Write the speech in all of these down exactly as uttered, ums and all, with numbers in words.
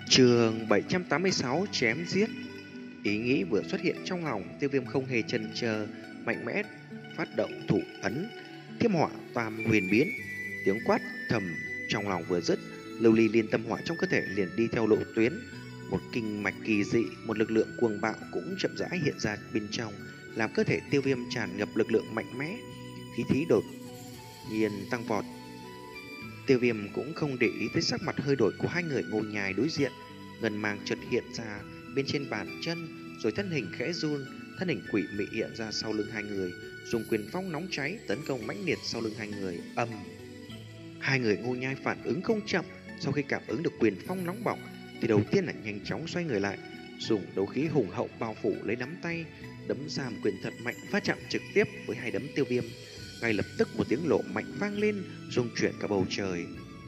Chương bảy trăm tám mươi sáu chém giết. Ý nghĩ vừa xuất hiện trong lòng, Tiêu Viêm không hề chần chờ, mạnh mẽ phát động thủ ấn, Thiêm Hỏa Tam Huyền biến. Tiếng quát thầm trong lòng vừa dứt, lưu ly liên tâm hỏa trong cơ thể liền đi theo lộ tuyến. Một kinh mạch kỳ dị, một lực lượng cuồng bạo cũng chậm rãi hiện ra bên trong, làm cơ thể Tiêu Viêm tràn ngập lực lượng mạnh mẽ, khí thí đột nhiên tăng vọt. Tiêu Viêm cũng không để ý tới sắc mặt hơi đổi của hai người ngồi nhài đối diện. Ngân mang chợt hiện ra bên trên bàn chân, rồi thân hình khẽ run, thân hình quỷ mị hiện ra sau lưng hai người, dùng quyền phong nóng cháy tấn công mãnh liệt sau lưng hai người. Ầm! Hai người ngô nhai phản ứng không chậm, sau khi cảm ứng được quyền phong nóng bỏng thì đầu tiên là nhanh chóng xoay người lại, dùng đấu khí hùng hậu bao phủ lấy nắm tay, đấm ra một quyền thật mạnh va chạm trực tiếp với hai đấm Tiêu Viêm. Ngay lập tức một tiếng lộ mạnh vang lên, rung chuyển cả bầu trời.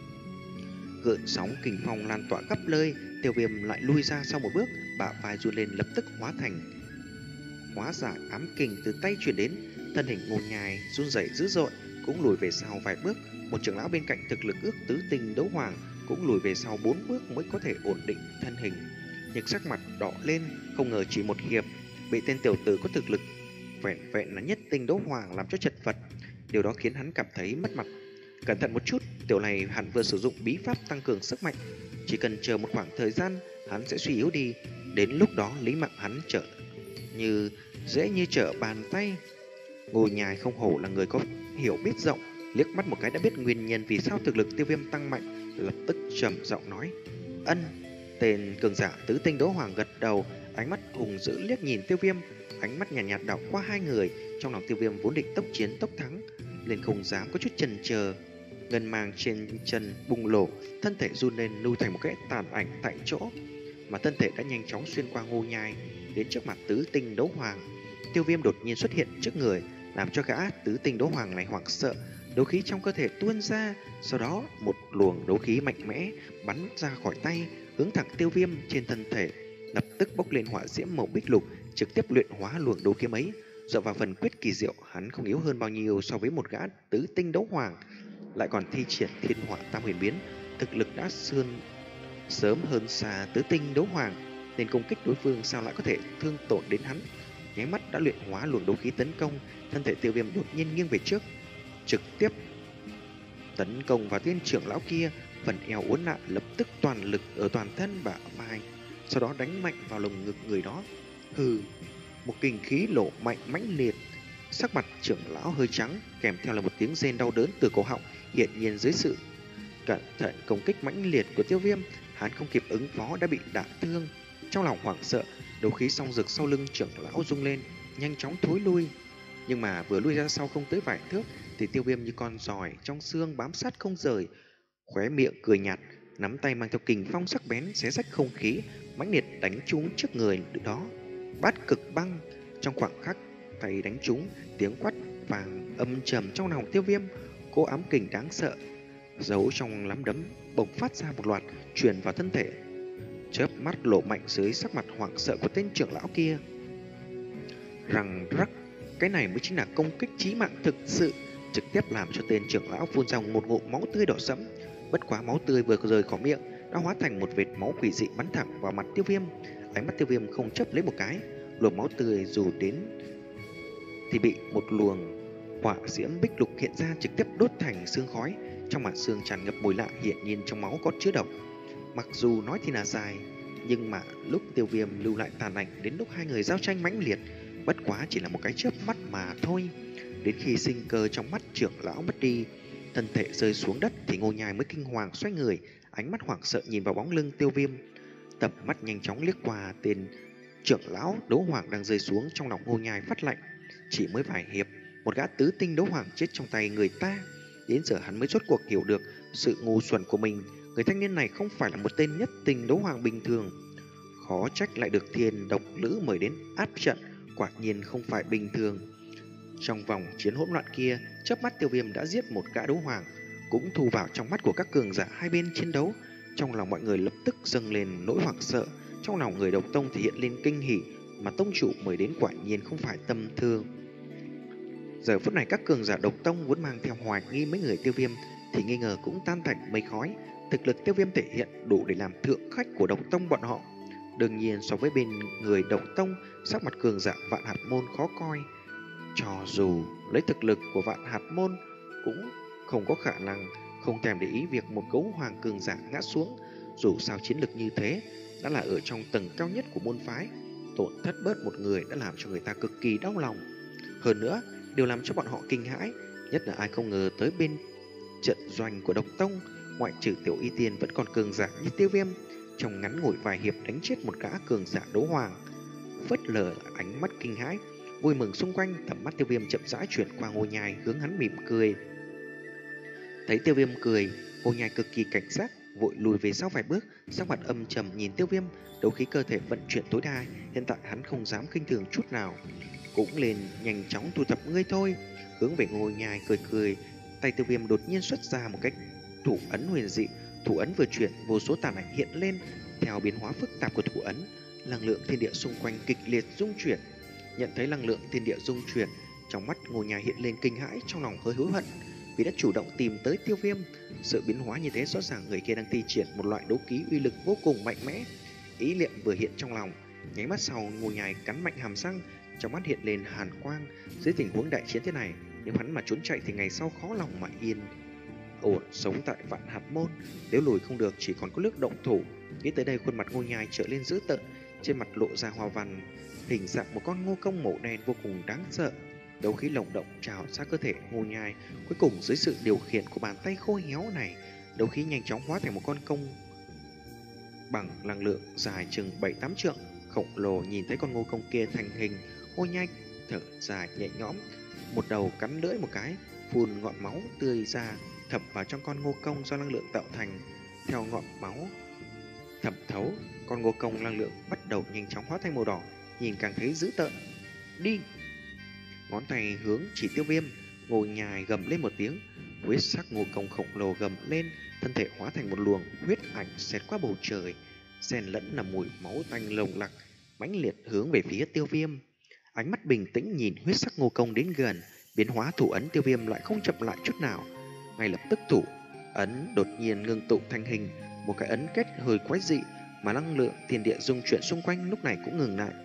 Gợn sóng kình phong lan tỏa khắp nơi, Tiêu Viêm lại lui ra sau một bước, bả vai run lên lập tức hóa thành hóa giải ám kình từ tay truyền đến, thân hình ngô nhai run rẩy dữ dội, cũng lùi về sau vài bước. Một trưởng lão bên cạnh thực lực ước tứ tinh đấu hoàng cũng lùi về sau bốn bước mới có thể ổn định thân hình, nhưng sắc mặt đỏ lên, không ngờ chỉ một hiệp bị tên tiểu tử có thực lực vẹn vẹn là nhất tinh đấu hoàng làm cho chật vật. Điều đó khiến hắn cảm thấy mất mặt. Cẩn thận một chút, tiểu này hẳn vừa sử dụng bí pháp tăng cường sức mạnh, chỉ cần chờ một khoảng thời gian hắn sẽ suy yếu đi, đến lúc đó lý mạng hắn trở như dễ như trở bàn tay. Ngô nhai không hổ là người có hiểu biết rộng, liếc mắt một cái đã biết nguyên nhân vì sao thực lực Tiêu Viêm tăng mạnh, lập tức trầm giọng nói: "Ân." Tên cường giả tứ tinh đấu hoàng gật đầu, ánh mắt hùng dữ liếc nhìn Tiêu Viêm, ánh mắt nhàn nhạt, nhạt đảo qua hai người. Trong lòng Tiêu Viêm vốn định tốc chiến tốc thắng, nên không dám có chút chần chờ. Ngân mang trên chân bùng nổ, thân thể run lên lưu thành một cái tàn ảnh tại chỗ, mà thân thể đã nhanh chóng xuyên qua Ngô nhai đến trước mặt tứ tinh đấu hoàng. Tiêu Viêm đột nhiên xuất hiện trước người, làm cho gã tứ tinh đấu hoàng này hoảng sợ, đấu khí trong cơ thể tuôn ra, sau đó một luồng đấu khí mạnh mẽ bắn ra khỏi tay, hướng thẳng Tiêu Viêm trên thân thể, lập tức bốc lên hỏa diễm màu bích lục, trực tiếp luyện hóa luồng đấu kiếm ấy. Dựa vào phần quyết kỳ diệu, hắn không yếu hơn bao nhiêu so với một gã tứ tinh đấu hoàng, lại còn thi triển thiên hỏa tam huyền biến, thực lực đã sơn sớm hơn xa tứ tinh đấu hoàng, nên công kích đối phương sao lại có thể thương tổn đến hắn. Nháy mắt đã luyện hóa luồng đấu khí tấn công, thân thể Tiêu Viêm đột nhiên nghiêng về trước, trực tiếp tấn công vào tên trưởng lão kia. Phần eo uốn lượn, lập tức toàn lực ở toàn thân bả vai, sau đó đánh mạnh vào lồng ngực người đó. Hừ, một kình khí lộ mạnh mãnh liệt. Sắc mặt trưởng lão hơi trắng, kèm theo là một tiếng rên đau đớn từ cổ họng. Hiện nhiên dưới sự cẩn thận công kích mãnh liệt của Tiêu Viêm, hắn không kịp ứng phó đã bị đả thương. Trong lòng hoảng sợ, đấu khí song dược sau lưng trưởng lão rung lên, nhanh chóng thối lui. Nhưng mà vừa lui ra sau không tới vài thước thì Tiêu Viêm như con giòi trong xương bám sát không rời, khóe miệng cười nhạt, nắm tay mang theo kình phong sắc bén xé rách không khí, mãnh liệt đánh trúng trước người đó. Bát cực băng. Trong khoảng khắc tay đánh trúng, tiếng quát vàng âm trầm trong lòng Tiêu Viêm, cô ám kình đáng sợ giấu trong nắm đấm bộc phát ra một loạt, truyền vào thân thể, chớp mắt lộ mạnh dưới sắc mặt hoảng sợ của tên trưởng lão kia. Răng rắc, cái này mới chính là công kích chí mạng thực sự, trực tiếp làm cho tên trưởng lão phun ra một ngụm máu tươi đỏ sẫm. Bất quá máu tươi vừa rời khỏi miệng đã hóa thành một vệt máu quỷ dị bắn thẳng vào mặt Tiêu Viêm. Ánh mắt Tiêu Viêm không chấp lấy một cái, luồng máu tươi dù đến thì bị một luồng hỏa diễm bích lục hiện ra, trực tiếp đốt thành xương khói. Trong màn xương tràn ngập mùi lạ, hiện nhiên trong máu có chứa độc. Mặc dù nói thì là dài, nhưng mà lúc Tiêu Viêm lưu lại tàn ảnh đến lúc hai người giao tranh mãnh liệt, bất quá chỉ là một cái chớp mắt mà thôi. Đến khi sinh cơ trong mắt trưởng lão mất đi, thân thể rơi xuống đất thì Ngô nhai mới kinh hoàng xoay người, ánh mắt hoảng sợ nhìn vào bóng lưng Tiêu Viêm. Tầm mắt nhanh chóng liếc qua tên trưởng lão đấu hoàng đang rơi xuống, trong lòng Ngô nhai phát lạnh. Chỉ mới vài hiệp, một gã tứ tinh đấu hoàng chết trong tay người ta. Đến giờ hắn mới rốt cuộc hiểu được sự ngu xuẩn của mình. Người thanh niên này không phải là một tên nhất tinh đấu hoàng bình thường, khó trách lại được thiên độc lữ mời đến áp trận, quả nhiên không phải bình thường. Trong vòng chiến hỗn loạn kia, chớp mắt Tiêu Viêm đã giết một gã đấu hoàng, cũng thu vào trong mắt của các cường giả hai bên chiến đấu. Trong lòng mọi người lập tức dâng lên nỗi hoảng sợ, trong lòng người độc tông thể hiện lên kinh hỉ, mà tông chủ mời đến quả nhiên không phải tầm thường. Giờ phút này các cường giả độc tông muốn mang theo hoài nghi mấy người Tiêu Viêm thì nghi ngờ cũng tan thành mây khói. thực lực Tiêu Viêm thể hiện đủ để làm thượng khách của Độc Tông bọn họ. Đương nhiên so với bên người Độc Tông, sắc mặt cường giả Vạn Hạt Môn khó coi. Cho dù lấy thực lực của Vạn Hạt Môn cũng không có khả năng không thèm để ý việc một gấu hoàng cường giả ngã xuống. Dù sao chiến lực như thế đã là ở trong tầng cao nhất của môn phái, tổn thất bớt một người đã làm cho người ta cực kỳ đau lòng. Hơn nữa, điều làm cho bọn họ kinh hãi nhất là ai không ngờ tới bên trận doanh của Độc Tông, ngoại trừ Tiểu Y Tiên vẫn còn cường giả như Tiêu Viêm, trong ngắn ngủi vài hiệp đánh chết một gã cường giả đấu hoàng. Phớt lờ ánh mắt kinh hãi, vui mừng xung quanh, tầm mắt Tiêu Viêm chậm rãi chuyển qua Ngô Nhai hướng hắn mỉm cười. Thấy Tiêu Viêm cười, Ngô Nhai cực kỳ cảnh giác, vội lùi về sau vài bước, sắc mặt âm trầm nhìn Tiêu Viêm, đấu khí cơ thể vận chuyển tối đa, hiện tại hắn không dám khinh thường chút nào, cũng liền nhanh chóng thu thập ngươi thôi. Hướng về Ngô Nhai cười cười, tay Tiêu Viêm đột nhiên xuất ra một cách thủ ấn huyền dị, thủ ấn vừa chuyển, vô số tàn ảnh hiện lên, theo biến hóa phức tạp của thủ ấn, năng lượng thiên địa xung quanh kịch liệt rung chuyển. Nhận thấy năng lượng thiên địa rung chuyển, trong mắt Ngô Nhai hiện lên kinh hãi, trong lòng hơi hối hận vì đã chủ động tìm tới Tiêu Viêm. Sự biến hóa như thế rõ ràng người kia đang thi triển một loại đấu khí uy lực vô cùng mạnh mẽ. Ý niệm vừa hiện trong lòng, nháy mắt sau Ngô Nhai cắn mạnh hàm răng, trong mắt hiện lên hàn quang. Dưới tình huống đại chiến thế này, nếu hắn mà trốn chạy thì ngày sau khó lòng mà yên ổn sống tại Vạn Hạt Môn. Nếu lùi không được chỉ còn có nước động thủ. Nghĩ tới đây, khuôn mặt Ngô Nhai trở lên dữ tợn, trên mặt lộ ra hoa văn hình dạng một con ngô công màu đen vô cùng đáng sợ. Đấu khí lồng động trào ra cơ thể Ngô Nhai, cuối cùng dưới sự điều khiển của bàn tay khô héo này, đấu khí nhanh chóng hóa thành một con công bằng năng lượng dài chừng bảy tám trượng khổng lồ. Nhìn thấy con ngô công kia thành hình, Ngô Nhai thở dài nhẹ nhõm, một đầu cắn lưỡi một cái, phun ngọn máu tươi ra thẩm vào trong con ngô công do năng lượng tạo thành. Theo ngọn máu thẩm thấu, con ngô công năng lượng bắt đầu nhanh chóng hóa thành màu đỏ, nhìn càng thấy dữ tợn. Đi! Ngón tay hướng chỉ Tiêu Viêm, Ngô Nhai gầm lên một tiếng, huyết sắc ngô công khổng lồ gầm lên, thân thể hóa thành một luồng huyết ảnh xẹt qua bầu trời, xen lẫn là mùi máu tanh nồng nặc, mãnh liệt hướng về phía Tiêu Viêm. Ánh mắt bình tĩnh nhìn huyết sắc ngô công đến gần, biến hóa thủ ấn Tiêu Viêm lại không chậm lại chút nào, ngay lập tức thủ ấn đột nhiên ngưng tụ thành hình, một cái ấn kết hơi quái dị, mà năng lượng thiên địa dung chuyển xung quanh lúc này cũng ngừng lại.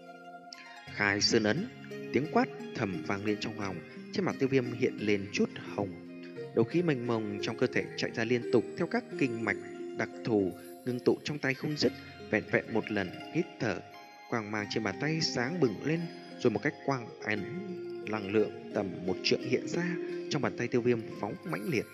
Khai sơn ấn, tiếng quát thầm vang lên trong lòng, trên mặt Tiêu Viêm hiện lên chút hồng. Đấu khí mênh mông trong cơ thể chạy ra liên tục theo các kinh mạch đặc thù, ngưng tụ trong tay không dứt. Vẹn vẹn một lần hít thở, quang mang trên bàn tay sáng bừng lên, rồi một cách quang ấn năng lượng tầm một trượng hiện ra trong bàn tay Tiêu Viêm phóng mãnh liệt.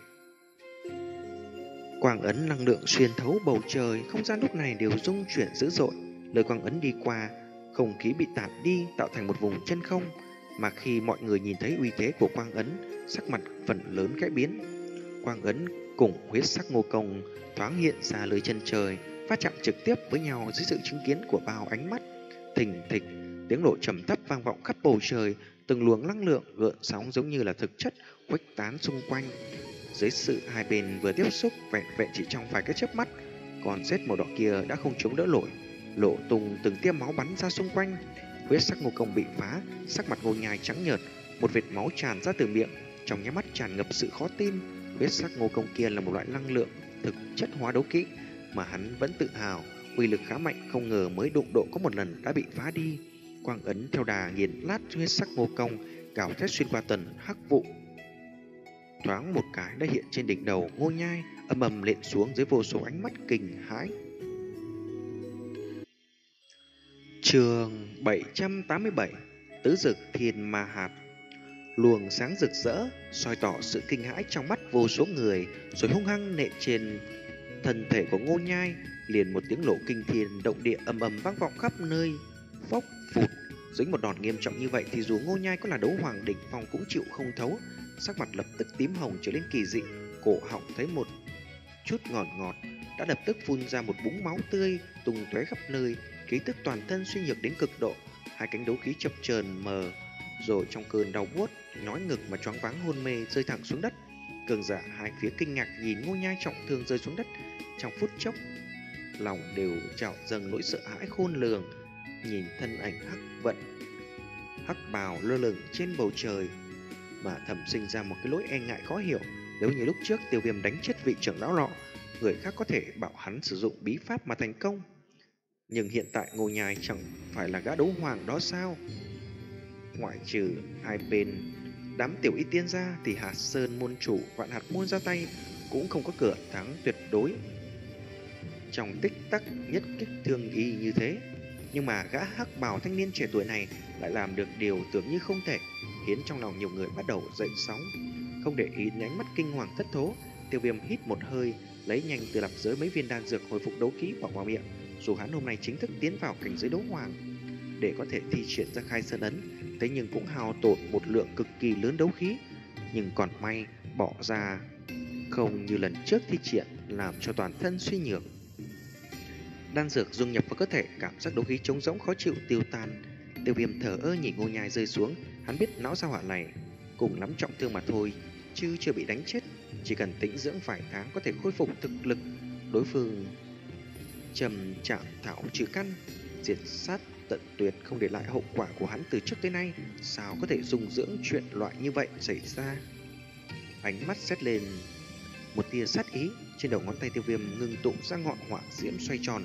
Quang ấn năng lượng xuyên thấu bầu trời, không gian lúc này đều rung chuyển dữ dội. Lời quang ấn đi qua, không khí bị tản đi tạo thành một vùng chân không, mà khi mọi người nhìn thấy uy thế của quang ấn, sắc mặt phần lớn cải biến. Quang ấn cùng huyết sắc ngô công thoáng hiện ra lưới chân trời, va chạm trực tiếp với nhau dưới sự chứng kiến của bao ánh mắt. Thình thịch, tiếng nổ trầm thấp vang vọng khắp bầu trời, từng luồng năng lượng gợn sóng giống như là thực chất khuếch tán xung quanh. Dưới sự hai bên vừa tiếp xúc, vẹn vẹn chỉ trong vài cái chớp mắt, con rết màu đỏ kia đã không chống đỡ nổi, lộ tung từng tia máu bắn ra xung quanh. Huyết sắc ngô công bị phá, sắc mặt Ngô Nhai trắng nhợt, một vệt máu tràn ra từ miệng, trong nháy mắt tràn ngập sự khó tin. Huyết sắc ngô công kia là một loại năng lượng thực chất hóa đấu kỹ mà hắn vẫn tự hào, uy lực khá mạnh, không ngờ mới đụng độ có một lần đã bị phá đi. Quang ấn theo đà nghiền lát huyết sắc ngô công, gào thét xuyên qua tần hắc vụ. Thoáng một cái đã hiện trên đỉnh đầu Ngô Nhai, ầm ầm lện xuống dưới vô số ánh mắt kinh hãi. Chương bảy trăm tám mươi bảy, Tứ Dực Thiên Ma Hạt. Luồng sáng rực rỡ soi tỏ sự kinh hãi trong mắt vô số người, rồi hung hăng nện trên thân thể của Ngô Nhai. Liền một tiếng nổ kinh thiên động địa ầm ầm vang vọng khắp nơi. Phốc phụt, dưới một đòn nghiêm trọng như vậy thì dù Ngô Nhai có là đấu hoàng đỉnh phong cũng chịu không thấu, sắc mặt lập tức tím hồng trở lên kỳ dị, cổ họng thấy một chút ngọt ngọt, đã lập tức phun ra một búng máu tươi tung tóe khắp nơi, khí tức toàn thân suy nhược đến cực độ, hai cánh đấu khí chập chờn mờ, rồi trong cơn đau buốt, nhói ngực mà choáng váng hôn mê rơi thẳng xuống đất. Cường giả hai phía kinh ngạc nhìn Ngô Nhai trọng thương rơi xuống đất, trong phút chốc lòng đều trào dâng nỗi sợ hãi khôn lường. Nhìn thân ảnh hắc vận hắc bào lơ lửng trên bầu trời mà thầm sinh ra một cái nỗi e ngại khó hiểu. Nếu như lúc trước Tiêu Viêm đánh chết vị trưởng lão lọ, người khác có thể bảo hắn sử dụng bí pháp mà thành công. Nhưng hiện tại Ngô Nhai chẳng phải là gã đấu hoàng đó sao? Ngoại trừ hai bên đám tiểu y tiên ra thì Hạt Sơn môn chủ Vạn Hạt môn ra tay cũng không có cửa thắng tuyệt đối. Trong tích tắc nhất kích thương y như thế, nhưng mà gã hắc bào thanh niên trẻ tuổi này lại làm được điều tưởng như không thể, khiến trong lòng nhiều người bắt đầu dậy sóng. Không để ý đến ánh mắt kinh hoàng thất thố, Tiêu Viêm hít một hơi, lấy nhanh từ lạp giới mấy viên đan dược hồi phục đấu khí bỏ vào miệng. Dù hắn hôm nay chính thức tiến vào cảnh giới đấu hoàng để có thể thi triển ra khai sơn ấn, thế nhưng cũng hao tổn một lượng cực kỳ lớn đấu khí. Nhưng còn may bỏ ra không như lần trước thi triển, làm cho toàn thân suy nhược. Đan dược dung nhập vào cơ thể, cảm giác đấu khí trống rỗng khó chịu tiêu tan. Tiêu Viêm thở ơ nhìn Ngô Nhai rơi xuống. Hắn biết não sao hỏa này cùng lắm trọng thương mà thôi, chứ chưa bị đánh chết. Chỉ cần tĩnh dưỡng vài tháng có thể khôi phục thực lực. Đối phương trầm chạm thảo trừ căn, diệt sát tận tuyệt, không để lại hậu quả của hắn từ trước tới nay. Sao có thể dung dưỡng chuyện loại như vậy xảy ra? Ánh mắt xét lên một tia sát ý, trên đầu ngón tay Tiêu Viêm ngưng tụ ra ngọn hỏa diễm xoay tròn,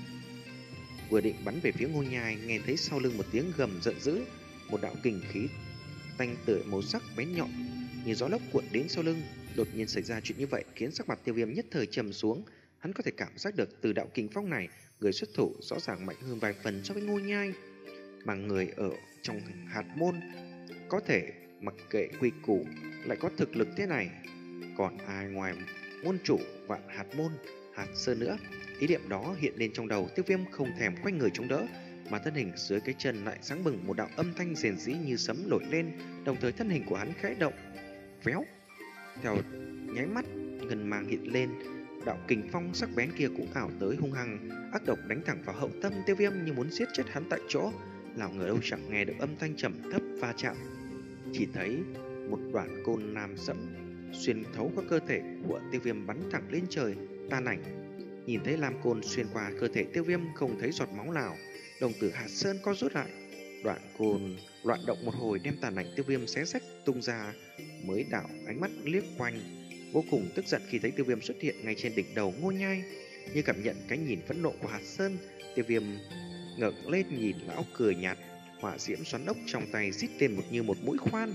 vừa định bắn về phía Ngô Nhai, nghe thấy sau lưng một tiếng gầm giận dữ, một đạo kình khí tanh tưởi màu sắc bén nhọn như gió lốc cuộn đến sau lưng. Đột nhiên xảy ra chuyện như vậy khiến sắc mặt Tiêu Viêm nhất thời trầm xuống. Hắn có thể cảm giác được từ đạo kình phong này, người xuất thủ rõ ràng mạnh hơn vài phần so với Ngô Nhai, mà người ở trong hạt môn có thể mặc kệ quy củ lại có thực lực thế này, còn ai ngoài môn chủ Vạn Hạt môn Hạt Sơn nữa? Ý niệm đó hiện lên trong đầu Tiêu Viêm, không thèm quay người chống đỡ, mà thân hình dưới cái chân lại sáng bừng một đạo âm thanh rền rĩ như sấm nổi lên, đồng thời thân hình của hắn khẽ động, véo. Theo nháy mắt ngân mang hiện lên, đạo kình phong sắc bén kia cũng ảo tới hung hăng, ác độc đánh thẳng vào hậu tâm Tiêu Viêm như muốn giết chết hắn tại chỗ. Lão ngờ đâu chẳng nghe được âm thanh trầm thấp va chạm, chỉ thấy một đoạn côn nam sẫm xuyên thấu qua cơ thể của Tiêu Viêm bắn thẳng lên trời, tan ảnh. Nhìn thấy lam côn xuyên qua cơ thể Tiêu Viêm không thấy giọt máu nào, đồng tử Hạt Sơn co rút lại. Đoạn côn loạn động một hồi đem tàn ảnh Tiêu Viêm xé rách tung ra, mới đảo ánh mắt liếc quanh, vô cùng tức giận khi thấy Tiêu Viêm xuất hiện ngay trên đỉnh đầu Ngô Nhai. Như cảm nhận cái nhìn phẫn nộ của Hạt Sơn, Tiêu Viêm ngẩng lên nhìn lão cười nhạt, hỏa diễm xoắn ốc trong tay rít lên một như một mũi khoan,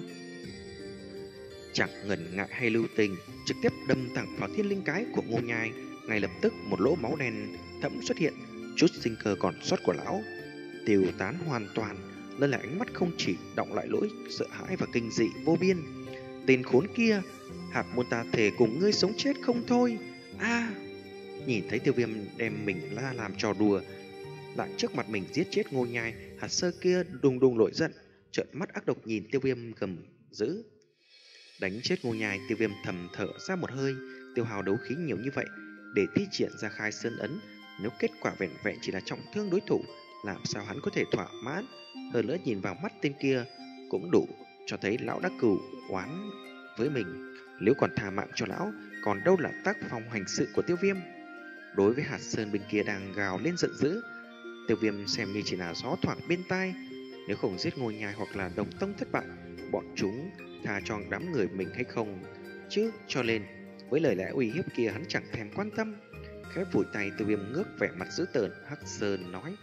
chẳng ngần ngại hay lưu tình, trực tiếp đâm thẳng vào thiên linh cái của Ngô Nhai. Ngay lập tức một lỗ máu đen thẫm xuất hiện, chút sinh cơ còn sót của lão tiêu tán hoàn toàn. Lên lại ánh mắt không chỉ đọng lại nỗi sợ hãi và kinh dị vô biên. Tên khốn kia, Hạt môn ta thề cùng ngươi sống chết không thôi. A! À, nhìn thấy Tiêu Viêm đem mình la làm trò đùa, lại trước mặt mình giết chết Ngô Nhai, Hạt Sơ kia đùng đùng nổi giận, trợn mắt ác độc nhìn Tiêu Viêm gầm dữ. Đánh chết Ngô Nhai, Tiêu Viêm thầm thở ra một hơi. Tiêu hào đấu khí nhiều như vậy để thi triển ra khai sơn ấn, nếu kết quả vẹn vẹn chỉ là trọng thương đối thủ, làm sao hắn có thể thỏa mãn? Hơn nữa nhìn vào mắt tên kia cũng đủ cho thấy lão đã cừu oán với mình. Nếu còn tha mạng cho lão, còn đâu là tác phong hành sự của Tiêu Viêm. Đối với Hạt Sơn bên kia đang gào lên giận dữ, Tiêu Viêm xem như chỉ là gió thoảng bên tai. Nếu không giết Ngô Nhai hoặc là đồng tông thất bại, bọn chúng tha cho đám người mình hay không chứ? Cho nên với lời lẽ uy hiếp kia hắn chẳng thèm quan tâm. Khẽ vùi tay, Tiêu Viêm ngước vẻ mặt dữ tợn. Hắc Sơn nói: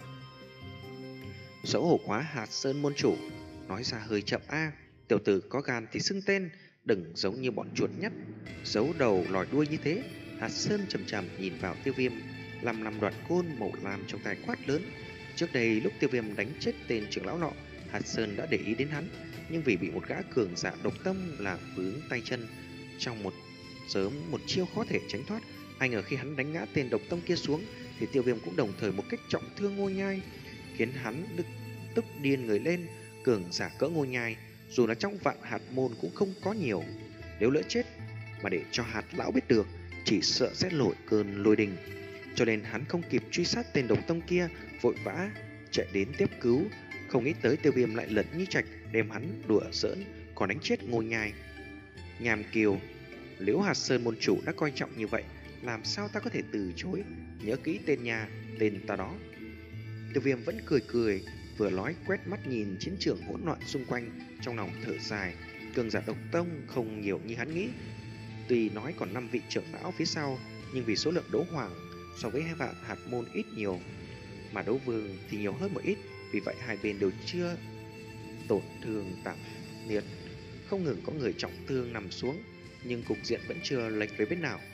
xấu hổ quá Hạt Sơn môn chủ, nói ra hơi chậm a. À. Tiểu tử có gan thì xưng tên, đừng giống như bọn chuột nhắt giấu đầu lòi đuôi như thế. Hạt Sơn trầm trầm nhìn vào Tiêu Viêm, làm làm đoạn côn màu lam trong tay quát lớn. Trước đây lúc Tiêu Viêm đánh chết tên trưởng lão nọ, Hạt Sơn đã để ý đến hắn, nhưng vì bị một gã cường giả độc tâm làm vướng tay chân, trong một sớm một chiêu khó thể tránh thoát. Ai ngờ khi hắn đánh ngã tên độc tâm kia xuống, thì Tiêu Viêm cũng đồng thời một cách trọng thương Ngô Nhai, khiến hắn tức, tức điên người lên. Cường giả cỡ Ngô Nhai dù là trong Vạn Hạt môn cũng không có nhiều, nếu lỡ chết mà để cho Hạt lão biết được, chỉ sợ sẽ nổi cơn lôi đình. Cho nên hắn không kịp truy sát tên độc tâm kia, vội vã chạy đến tiếp cứu. Không nghĩ tới Tiêu Viêm lại lật như trạch, đem hắn đùa giỡn, còn đánh chết Ngô Nhai. Nhàm kiều, nếu Hạt Sơn môn chủ đã coi trọng như vậy, làm sao ta có thể từ chối? Nhớ kỹ tên nhà, tên ta đó. Tiêu Viêm vẫn cười cười, vừa nói quét mắt nhìn chiến trường hỗn loạn xung quanh, trong lòng thở dài. Cường giả độc tông không nhiều như hắn nghĩ. Tuy nói còn năm vị trưởng lão phía sau, nhưng vì số lượng đấu hoàng so với hai vạn hạt môn ít nhiều, mà đấu vương thì nhiều hơn một ít, vì vậy hai bên đều chưa tổn thương tạm liệt. Không ngừng có người trọng thương nằm xuống, nhưng cục diện vẫn chưa lệch về bên nào.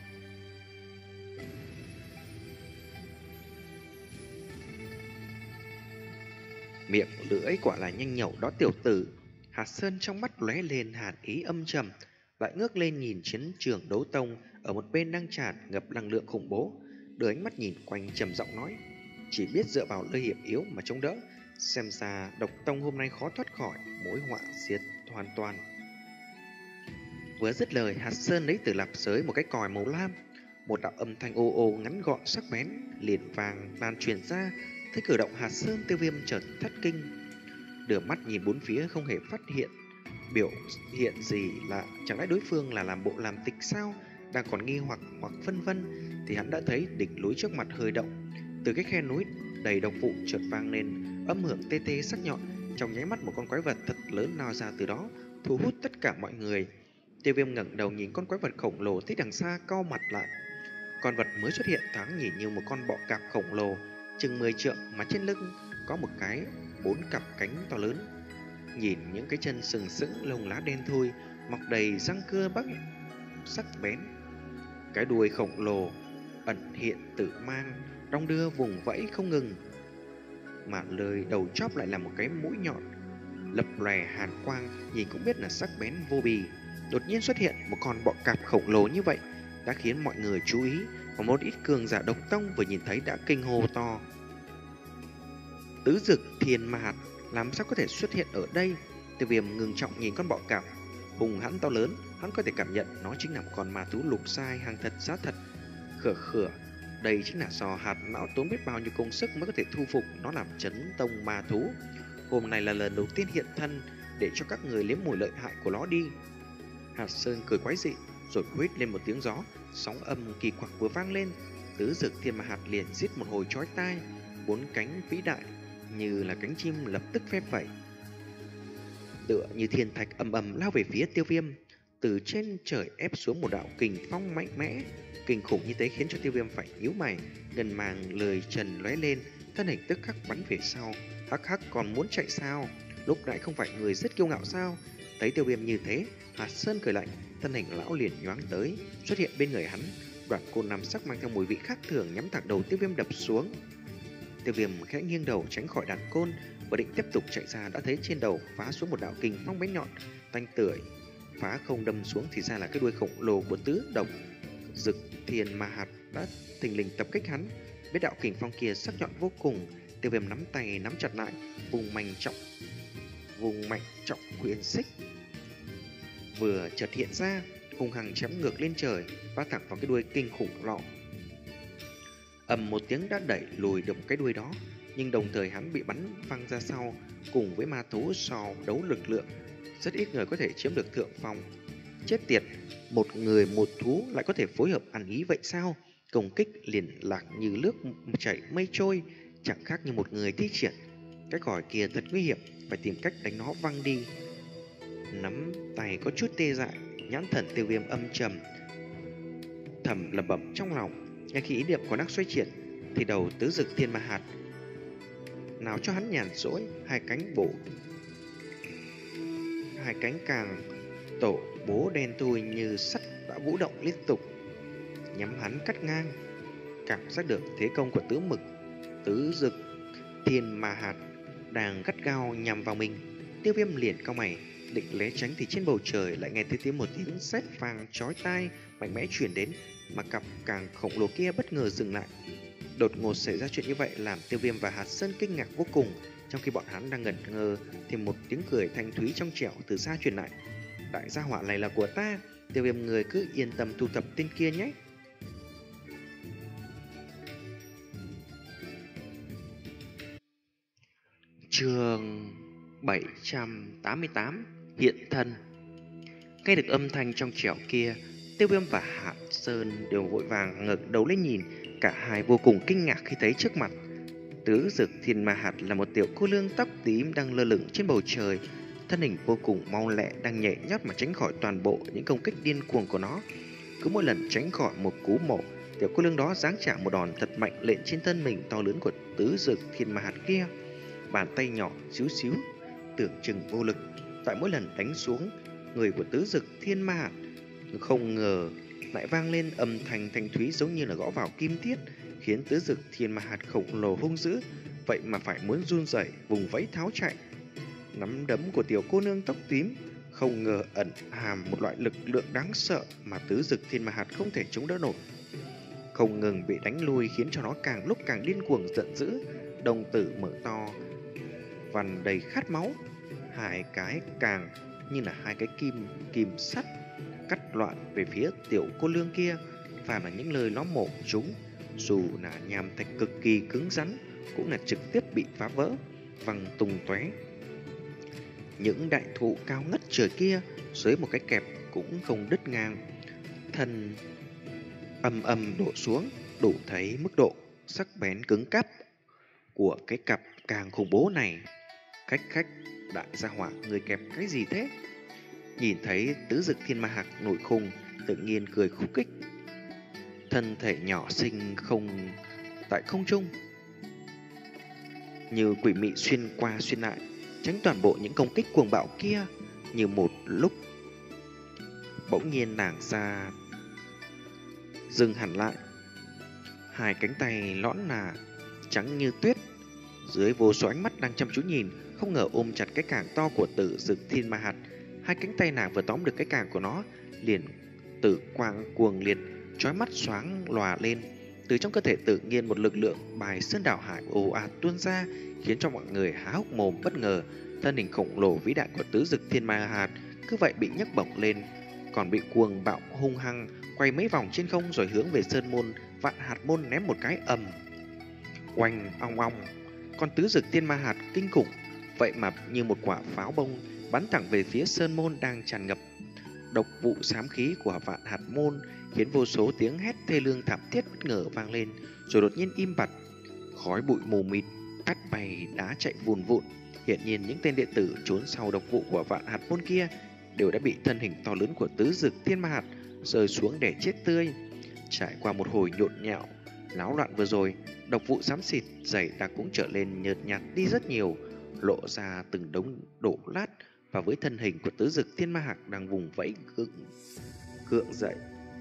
Miệng lưỡi quả là nhanh nhẩu đó tiểu tử. Hạt Sơn trong mắt lóe lên hàn ý âm trầm, lại ngước lên nhìn chiến trường đấu tông ở một bên đang tràn ngập năng lượng khủng bố, đưa ánh mắt nhìn quanh trầm giọng nói: chỉ biết dựa vào nơi hiểm yếu mà chống đỡ, xem ra độc tông hôm nay khó thoát khỏi mối họa diệt hoàn toàn. Vừa dứt lời, Hạt Sơn lấy từ lạp giới một cái còi màu lam, một đạo âm thanh ô ô ngắn gọn sắc bén liền vàng lan truyền ra. Thấy cử động Hạt Sơn, Tiêu Viêm chợt thất kinh, đưa mắt nhìn bốn phía không hề phát hiện biểu hiện gì lạ. Chẳng lẽ đối phương là làm bộ làm tịch sao? Đang còn nghi hoặc hoặc phân vân thì hắn đã thấy đỉnh núi trước mặt hơi động, từ cái khe núi đầy độc vụ chợt vang lên âm hưởng tê tê sắc nhọn. Trong nháy mắt một con quái vật thật lớn lao ra từ đó, thu hút tất cả mọi người. Tiêu Viêm ngẩng đầu nhìn con quái vật khổng lồ, thấy đằng xa cau mặt lại. Con vật mới xuất hiện thoáng nhìn như một con bọ cạp khổng lồ chừng mười trượng, mà trên lưng có một cái bốn cặp cánh to lớn. Nhìn những cái chân sừng sững lông lá đen thui, mọc đầy răng cưa bắc sắc bén. Cái đuôi khổng lồ ẩn hiện tự mang, đong đưa vùng vẫy không ngừng, mà lời đầu chóp lại là một cái mũi nhọn lập lòe hàn quang, nhìn cũng biết là sắc bén vô bì. Đột nhiên xuất hiện một con bọ cạp khổng lồ như vậy đã khiến mọi người chú ý, và một ít cường giả độc tông vừa nhìn thấy đã kinh hô to: tứ dực thiên ma hạt làm sao có thể xuất hiện ở đây? Tiêu Viêm ngừng trọng nhìn con bọ cạp hùng hãn to lớn, hắn có thể cảm nhận nó chính là một con ma thú lục sai, hàng thật giá thật. Khửa khửa, đây chính là do hạt não tốn biết bao nhiêu công sức mới có thể thu phục nó làm chấn tông ma thú. Hôm nay là lần đầu tiên hiện thân, để cho các người nếm mùi lợi hại của nó đi. Hạt Sơn cười quái dị, rồi huýt lên một tiếng gió, sóng âm kỳ quặc vừa vang lên, tứ dực thiên ma hạt liền rít một hồi chói tai, bốn cánh vĩ đại như là cánh chim lập tức phép phẩy, tựa như thiên thạch ầm ầm lao về phía Tiêu Viêm. Từ trên trời ép xuống một đạo kình phong mạnh mẽ, kinh khủng như thế khiến cho Tiêu Viêm phải nhíu mày, ngần màng lời trần lóe lên, thân hình tức khắc bắn về sau. Hắc hắc, còn muốn chạy sao? Lúc nãy không phải người rất kiêu ngạo sao? Thấy Tiêu Viêm như thế, Hạt Sơn cười lạnh, thân hình lão liền nhoáng tới, xuất hiện bên người hắn. Đoạn côn nam sắc mang theo mùi vị khác thường nhắm thẳng đầu Tiêu Viêm đập xuống. Tiêu Viêm khẽ nghiêng đầu tránh khỏi đạn côn, và định tiếp tục chạy ra, đã thấy trên đầu phá xuống một đạo kình phong bén nhọn tanh tưởi, phá không đâm xuống thì ra là cái đuôi khổng lồ của tứ độc dực thiên ma hạt đã thình lình tập kích hắn. Biết đạo kình phong kia sắc nhọn vô cùng, Tiêu Viêm nắm tay nắm chặt lại, vùng mạnh trọng vùng mạnh trọng huyền xích vừa chợt hiện ra, hung hăng chém ngược lên trời, va thẳng vào cái đuôi kinh khủng lọ. Ầm một tiếng đã đẩy lùi được cái đuôi đó, nhưng đồng thời hắn bị bắn văng ra sau. Cùng với ma thú so đấu lực lượng, rất ít người có thể chiếm được thượng phong. Chết tiệt, một người một thú lại có thể phối hợp ăn ý vậy sao? Công kích liền lạc như nước chảy mây trôi, chẳng khác như một người thi triển. Cái còi kia thật nguy hiểm, phải tìm cách đánh nó văng đi. Nắm tay có chút tê dại, nhãn thần Tiêu Viêm âm trầm, thầm lẩm bẩm trong lòng. Ngay khi ý niệm còn đang xoay chuyển thì đầu tứ dực thiên ma hạt nào cho hắn nhàn rỗi, hai cánh bổ hai cánh càng tổ bố đen thui như sắt đã vũ động liên tục, nhắm hắn cắt ngang. Cảm giác được thế công của tứ mực tứ dực thiên ma hạt đang gắt gao nhằm vào mình, Tiêu Viêm liền cau mày định né tránh thì trên bầu trời lại nghe thấy tiếng một tiếng sét vang chói tai mạnh mẽ truyền đến, mà cặp càng khổng lồ kia bất ngờ dừng lại. Đột ngột xảy ra chuyện như vậy làm Tiêu Viêm và Hạt Sơn kinh ngạc vô cùng. Trong khi bọn hắn đang ngẩn ngơ thì một tiếng cười thanh thúy trong trẻo từ xa truyền lại: đại gia hỏa này là của ta, Tiêu Viêm người cứ yên tâm thu thập tên kia nhé. Chương bảy trăm tám mươi tám Hiện thân. Nghe được âm thanh trong trẻo kia, Tiêu Viêm và Hạt Sơn đều vội vàng ngẩng đầu lên nhìn. Cả hai vô cùng kinh ngạc khi thấy trước mặt tứ dực thiên ma hạt là một tiểu cô nương tóc tím đang lơ lửng trên bầu trời, thân hình vô cùng mau lẹ, đang nhảy nhót mà tránh khỏi toàn bộ những công kích điên cuồng của nó. Cứ mỗi lần tránh khỏi một cú mổ Tiểu cô nương đó giáng trả một đòn thật mạnh lên trên thân mình to lớn của Tứ Dực Thiên Ma Hạt kia. Bàn tay nhỏ xíu xíu, tưởng chừng vô lực, tại mỗi lần đánh xuống người của Tứ Dực Thiên Ma Hạt, không ngờ lại vang lên âm thanh thanh thúy giống như là gõ vào kim tiết, khiến Tứ Dực Thiên Ma Hạt khổng lồ hung dữ, vậy mà phải muốn run rẩy vùng vẫy tháo chạy. Nắm đấm của tiểu cô nương tóc tím không ngờ ẩn hàm một loại lực lượng đáng sợ mà Tứ Dực Thiên Ma Hạt không thể chống đỡ nổi. Không ngừng bị đánh lui khiến cho nó càng lúc càng điên cuồng giận dữ, đồng tử mở to, vằn đầy khát máu. Hai cái càng như là hai cái kim kim sắt cắt loạn về phía tiểu cô nương kia, và là những lời nó mổ chúng, dù là nhàm thạch cực kỳ cứng rắn, cũng là trực tiếp bị phá vỡ, văng tung tóe. Những đại thụ cao ngất trời kia dưới một cái kẹp cũng không đứt ngang, thân âm âm đổ xuống, đủ thấy mức độ sắc bén cứng cáp của cái cặp càng khủng bố này. Khách khách, đại gia hỏa, người kẹp cái gì thế? Nhìn thấy Tứ Dực Thiên Ma Hạt nổi khùng, tự nhiên cười khúc khích. Thân thể nhỏ xinh không tại không trung, như quỷ mị xuyên qua xuyên lại, tránh toàn bộ những công kích cuồng bạo kia. Như một lúc bỗng nhiên nàng ra dừng hẳn lại, hai cánh tay lõn nà trắng như tuyết, dưới vô số ánh mắt đang chăm chú nhìn, không ngờ ôm chặt cái càng to của Tử Dực Thiên Ma Hạt. Hai cánh tay nàng vừa tóm được cái càng của nó, liền tử quang cuồng liệt, chói mắt xoáng lòa lên. Từ trong cơ thể tự nhiên một lực lượng bài sơn đảo hải ồ ạt tuôn ra, khiến cho mọi người há hốc mồm bất ngờ. Thân hình khổng lồ vĩ đại của Tứ Dực Thiên Ma Hạt cứ vậy bị nhấc bổng lên, còn bị cuồng bạo hung hăng quay mấy vòng trên không, rồi hướng về sơn môn Vạn Hạt môn ném một cái ầm. Oanh ong ong, con Tứ Dực Thiên Ma Hạt kinh khủng vậy mà như một quả pháo bông bắn thẳng về phía sơn môn đang tràn ngập độc vụ xám khí của Vạn Hạt môn, khiến vô số tiếng hét thê lương thảm thiết bất ngờ vang lên, rồi đột nhiên im bặt. Khói bụi mù mịt, cát bay đá chạy vùn vụn. Hiện nhiên những tên đệ tử trốn sau độc vụ của Vạn Hạt môn kia đều đã bị thân hình to lớn của Tứ Dực Thiên Ma Hạt rơi xuống để chết tươi. Trải qua một hồi nhộn nhạo náo loạn vừa rồi, độc vụ xám xịt dày đặc cũng trở lên nhợt nhạt đi rất nhiều, lộ ra từng đống đổ lát, và với thân hình của Tứ Dực Thiên Ma Hạt đang vùng vẫy gượng gượng dậy.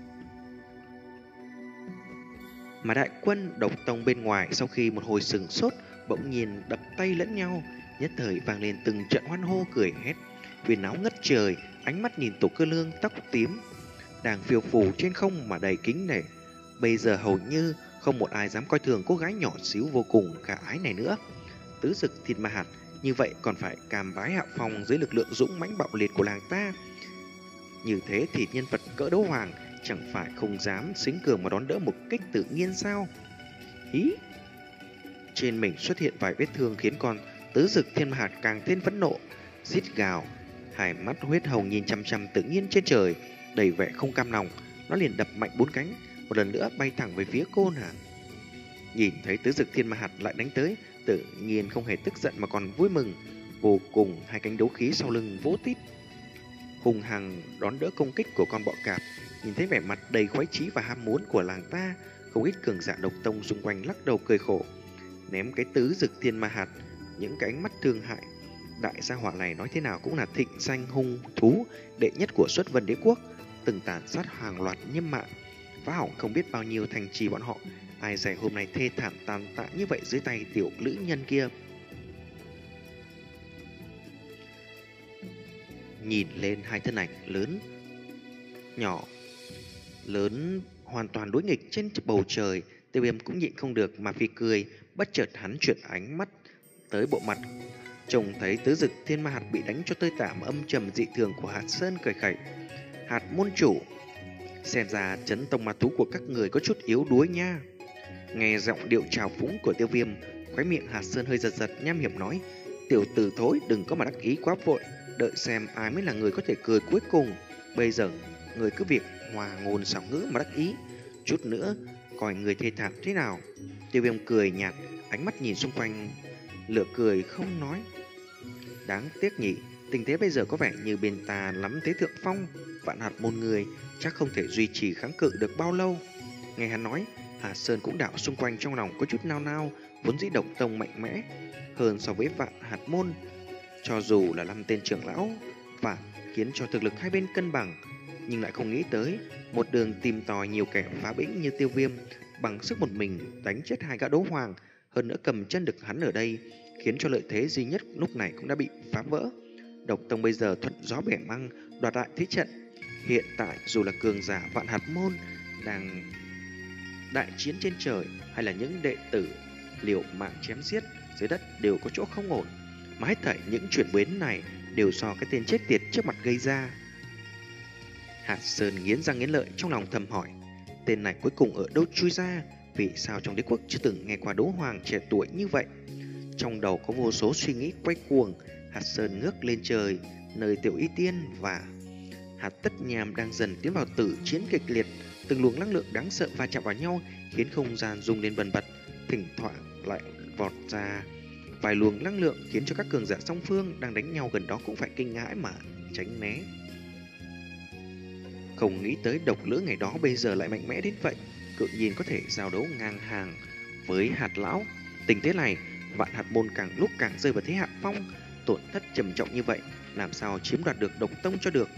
Mà đại quân độc tông bên ngoài sau khi một hồi sừng sốt, bỗng nhiên đập tay lẫn nhau, nhất thời vang lên từng trận hoan hô cười hét, huyền áo ngất trời. Ánh mắt nhìn tổ cơ lương tóc tím đang phiêu phù trên không mà đầy kính nể. Bây giờ hầu như không một ai dám coi thường cô gái nhỏ xíu vô cùng khả ái này nữa. Tứ Dực Thiên Ma Hạt như vậy còn phải cam bái hạ phong dưới lực lượng dũng mãnh bạo liệt của làng ta. Như thế thì nhân vật cỡ đấu hoàng chẳng phải không dám xính cường mà đón đỡ một kích tự nhiên sao? Ý! Trên mình xuất hiện vài vết thương khiến con Tứ Dực Thiên Ma Hạt càng thêm phẫn nộ, rít gào, hai mắt huyết hồng nhìn chằm chằm tự nhiên trên trời, đầy vẻ không cam lòng. Nó liền đập mạnh bốn cánh, một lần nữa bay thẳng về phía cô nàng. Nhìn thấy Tứ Dực Thiên Ma Hạt lại đánh tới, tự nhiên không hề tức giận mà còn vui mừng vô cùng, hai cánh đấu khí sau lưng vỗ tít hùng hằng đón đỡ công kích của con bọ cạp. Nhìn thấy vẻ mặt đầy khoái chí và ham muốn của làng ta, không ít cường giả độc tông xung quanh lắc đầu cười khổ, ném cái Tứ Dực Thiên Ma Hạt những cái ánh mắt thương hại. Đại gia hỏa này nói thế nào cũng là thịnh danh hung thú đệ nhất của Xuất Vân Đế quốc, từng tàn sát hàng loạt nhân mạng, phá hỏng không biết bao nhiêu thành trì bọn họ. Ai dè hôm nay thê thảm tàn tạ như vậy dưới tay tiểu lữ nhân kia. Nhìn lên hai thân ảnh lớn nhỏ lớn hoàn toàn đối nghịch trên bầu trời, Tiêu Viêm cũng nhịn không được mà phì cười. Bất chợt hắn chuyển ánh mắt tới bộ mặt, trông thấy Tứ Dực Thiên Ma Hạt bị đánh cho tơi tả mà âm trầm dị thường của Hạt Sơn cười khẩy. Hạt môn chủ, xem ra chấn tông ma thú của các người có chút yếu đuối nha. Nghe giọng điệu trào phúng của Tiêu Viêm, khóe miệng Hạt Sơn hơi giật giật, nham hiểm nói: tiểu tử thối, đừng có mà đắc ý quá vội, đợi xem ai mới là người có thể cười cuối cùng. Bây giờ người cứ việc hòa ngôn xảo ngữ mà đắc ý, chút nữa coi người thê thảm thế nào. Tiêu Viêm cười nhạt, ánh mắt nhìn xung quanh, lửa cười không nói. Đáng tiếc nhỉ, tình thế bây giờ có vẻ như bên ta lắm thế thượng phong, Vạn Hạt môn người chắc không thể duy trì kháng cự được bao lâu. Nghe hắn nói, Hà Sơn cũng đảo xung quanh trong lòng có chút nao nao, vốn dĩ độc tông mạnh mẽ hơn so với Vạn Hạt Môn. Cho dù là năm tên trưởng lão và khiến cho thực lực hai bên cân bằng, nhưng lại không nghĩ tới một đường tìm tòi nhiều kẻ phá bĩnh như Tiêu Viêm bằng sức một mình đánh chết hai gã đấu hoàng, hơn nữa cầm chân được hắn ở đây, khiến cho lợi thế duy nhất lúc này cũng đã bị phá vỡ. Độc tông bây giờ thuận gió bẻ măng, đoạt lại thế trận. Hiện tại dù là cường giả Vạn Hạt Môn đang đại chiến trên trời, hay là những đệ tử liều mạng chém giết dưới đất đều có chỗ không ổn, mà hết thảy những chuyển biến này đều do cái tên chết tiệt trước mặt gây ra. Hạt Sơn nghiến răng nghiến lợi trong lòng thầm hỏi, tên này cuối cùng ở đâu chui ra? Vì sao trong đế quốc chưa từng nghe qua đấu hoàng trẻ tuổi như vậy? Trong đầu có vô số suy nghĩ quay cuồng. Hạt Sơn ngước lên trời, nơi Tiểu Y Tiên và Hạt Tất Nham đang dần tiến vào tử chiến kịch liệt. Từng luồng năng lượng đáng sợ va chạm vào nhau, khiến không gian rung lên bần bật, thỉnh thoảng lại vọt ra vài luồng năng lượng, khiến cho các cường giả song phương đang đánh nhau gần đó cũng phải kinh hãi mà tránh né. Không nghĩ tới độc lữ ngày đó bây giờ lại mạnh mẽ đến vậy, cự nhiên có thể giao đấu ngang hàng với Hạt lão. Tình thế này, Vạn Hạt Môn càng lúc càng rơi vào thế hạ phong, tổn thất trầm trọng như vậy, làm sao chiếm đoạt được độc tông cho được.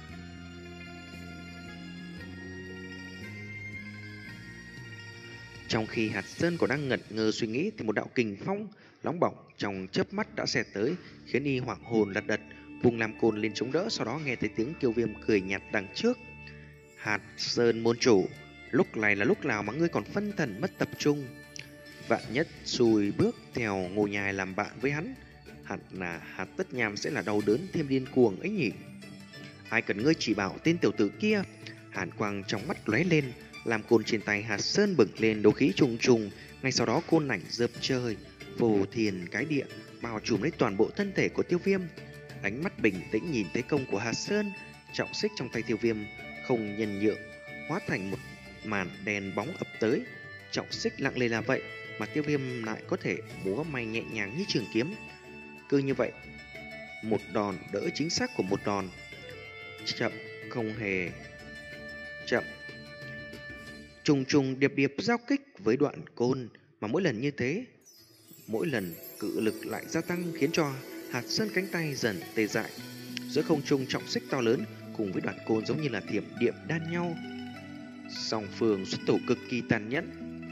Trong khi Hạt Sơn còn đang ngẩn ngơ suy nghĩ thì một đạo kình phong nóng bỏng trong chớp mắt đã xẹt tới, khiến y hoảng hồn lật đật, vùng làm côn lên chống đỡ. Sau đó nghe thấy tiếng Kiêu Viêm cười nhạt đằng trước. Hạt Sơn môn chủ, lúc này là lúc nào mà ngươi còn phân thần mất tập trung? Vạn Nhất xùi bước theo Ngô Nhai làm bạn với hắn, hẳn là Hạt Tất Nham sẽ là đau đớn thêm điên cuồng ấy nhỉ? Ai cần ngươi chỉ bảo tên tiểu tử kia? Hàn quang trong mắt lóe lên, làm côn trên tay Hạt Sơn bừng lên đấu khí trùng trùng. Ngay sau đó côn ảnh dập trời, phù thiền cái địa, bao trùm lấy toàn bộ thân thể của Tiêu Viêm. Ánh mắt bình tĩnh nhìn thấy công của Hạt Sơn, trọng xích trong tay Tiêu Viêm không nhân nhượng, hóa thành một màn đèn bóng ập tới. Trọng xích lặng lề là vậy, mà Tiêu Viêm lại có thể múa may nhẹ nhàng như trường kiếm. Cứ như vậy, một đòn đỡ chính xác của một đòn. Chậm, không hề chậm. Trùng trùng điệp điệp giao kích với đoạn côn, mà mỗi lần như thế, mỗi lần cự lực lại gia tăng, khiến cho Hạt Sơn cánh tay dần tê dại. Giữa không trung trọng xích to lớn cùng với đoạn côn giống như là thiểm điện đan nhau. Song phương xuất thủ cực kỳ tàn nhẫn,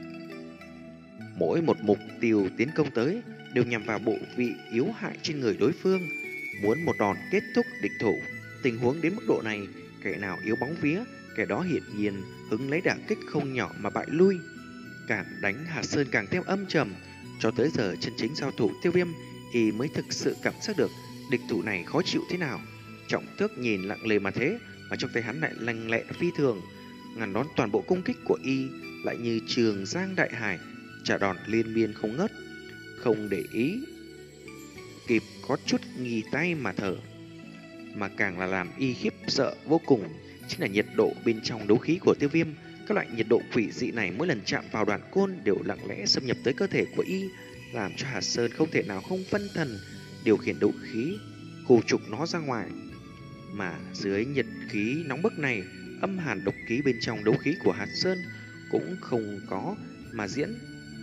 mỗi một mục tiêu tiến công tới đều nhằm vào bộ vị yếu hại trên người đối phương, muốn một đòn kết thúc địch thủ. Tình huống đến mức độ này, kẻ nào yếu bóng vía, kẻ đó hiển nhiên hứng lấy đả kích không nhỏ mà bại lui. Càng đánh Hạt Sơn càng thêm âm trầm. Cho tới giờ chân chính giao thủ Tiêu Viêm, y mới thực sự cảm giác được địch thủ này khó chịu thế nào. Trọng Tước nhìn lặng lề mà thế, mà trong tay hắn lại lanh lẹ phi thường, ngăn đón toàn bộ công kích của y lại như trường giang đại hải, trả đòn liên miên không ngớt. Không để ý kịp có chút nghỉ tay mà thở, mà càng là làm y khiếp sợ vô cùng chính là nhiệt độ bên trong đấu khí của Tiêu Viêm. Các loại nhiệt độ quỷ dị này mỗi lần chạm vào đoạn côn đều lặng lẽ xâm nhập tới cơ thể của y, làm cho Hạt Sơn không thể nào không phân thần điều khiển đấu khí khu trục nó ra ngoài. Mà dưới nhiệt khí nóng bức này, âm hàn độc khí bên trong đấu khí của Hạt Sơn cũng không có mà diễn,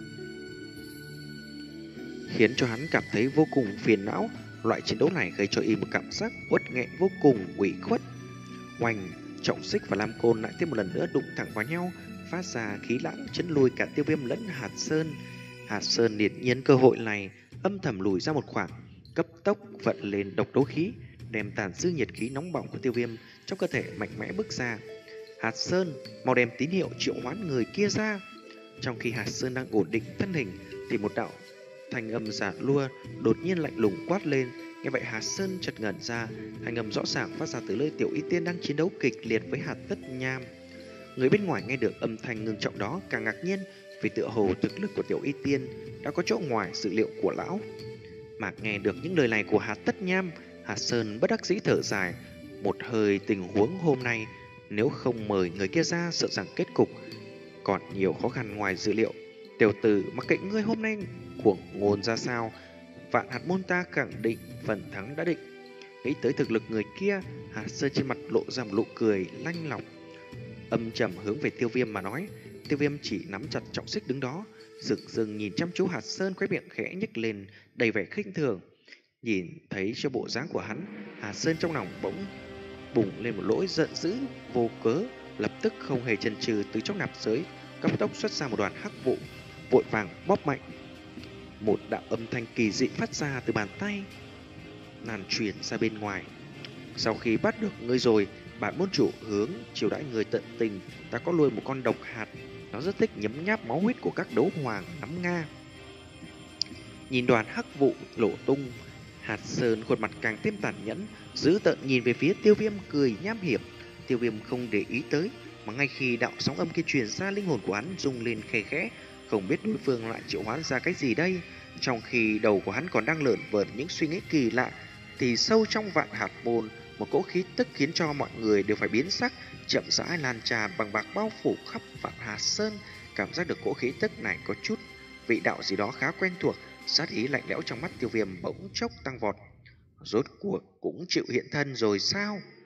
khiến cho hắn cảm thấy vô cùng phiền não. Loại chiến đấu này gây cho y một cảm giác uất nghẹn vô cùng ủy khuất. Oanh, trọng xích và lam côn lại thêm một lần nữa đụng thẳng vào nhau, phát ra khí lãng chấn lùi cả Tiêu Viêm lẫn Hạt Sơn. Hạt Sơn liệt nhiên cơ hội này, âm thầm lùi ra một khoảng, cấp tốc vận lên độc đấu khí, đem tàn dư nhiệt khí nóng bỏng của Tiêu Viêm trong cơ thể mạnh mẽ bước ra. Hạt Sơn, mau đem tín hiệu triệu hoán người kia ra. Trong khi Hạt Sơn đang ổn định thân hình thì một đạo thanh âm giả lua đột nhiên lạnh lùng quát lên. Nghe vậy Hạt Sơn chợt ngẩn ra, thanh âm rõ ràng phát ra từ nơi Tiểu Y Tiên đang chiến đấu kịch liệt với Hạt Tất Nham. Người bên ngoài nghe được âm thanh ngưng trọng đó càng ngạc nhiên, vì tựa hồ thực lực của Tiểu Y Tiên đã có chỗ ngoài dự liệu của lão. Mà nghe được những lời này của Hạt Tất Nham, Hạt Sơn bất đắc dĩ thở dài. Một hơi tình huống hôm nay, nếu không mời người kia ra, sợ rằng kết cục còn nhiều khó khăn ngoài dự liệu. Tiểu tử, mặc kệ ngươi hôm nay cuồng ngôn ra sao, Vạn Hạt Môn ta khẳng định phần thắng đã định. Nghĩ tới thực lực người kia, Hạt Sơn trên mặt lộ ra một nụ cười lanh lỏng, âm trầm hướng về Tiêu Viêm mà nói: Tiêu Viêm chỉ nắm chặt trọng xích đứng đó, rực rừng nhìn chăm chú Hạt Sơn, khóe miệng khẽ nhếch lên đầy vẻ khinh thường. Nhìn thấy cho bộ dáng của hắn, Hạt Sơn trong lòng bỗng bùng lên một nỗi giận dữ vô cớ, lập tức không hề chần chừ từ trong nạp giới cấp tốc xuất ra một đoàn hắc vụ, vội vàng bóp mạnh. Một đạo âm thanh kỳ dị phát ra từ bàn tay, lan truyền ra bên ngoài. Sau khi bắt được ngươi rồi, bản môn chủ hướng chiều đãi người tận tình. Ta có nuôi một con độc hạt, nó rất thích nhấm nháp máu huyết của các đấu hoàng nắm Nga. Nhìn đoàn hắc vụ lộ tung, Hạt Sơn khuôn mặt càng thêm tàn nhẫn, dữ tợn nhìn về phía Tiêu Viêm cười nham hiểm. Tiêu Viêm không để ý tới, mà ngay khi đạo sóng âm kia truyền ra, linh hồn của hắn rung lên khe khẽ, không biết đối phương lại triệu hoán ra cái gì đây. Trong khi đầu của hắn còn đang lởn vởn những suy nghĩ kỳ lạ, thì sâu trong vạn hạt môn, một cỗ khí tức khiến cho mọi người đều phải biến sắc, chậm rãi lan tràn bằng bạc bao phủ khắp vạn Hạt Sơn. Cảm giác được cỗ khí tức này có chút vị đạo gì đó khá quen thuộc, sát ý lạnh lẽo trong mắt Tiêu Viêm bỗng chốc tăng vọt. Rốt cuộc cũng chịu hiện thân rồi sao?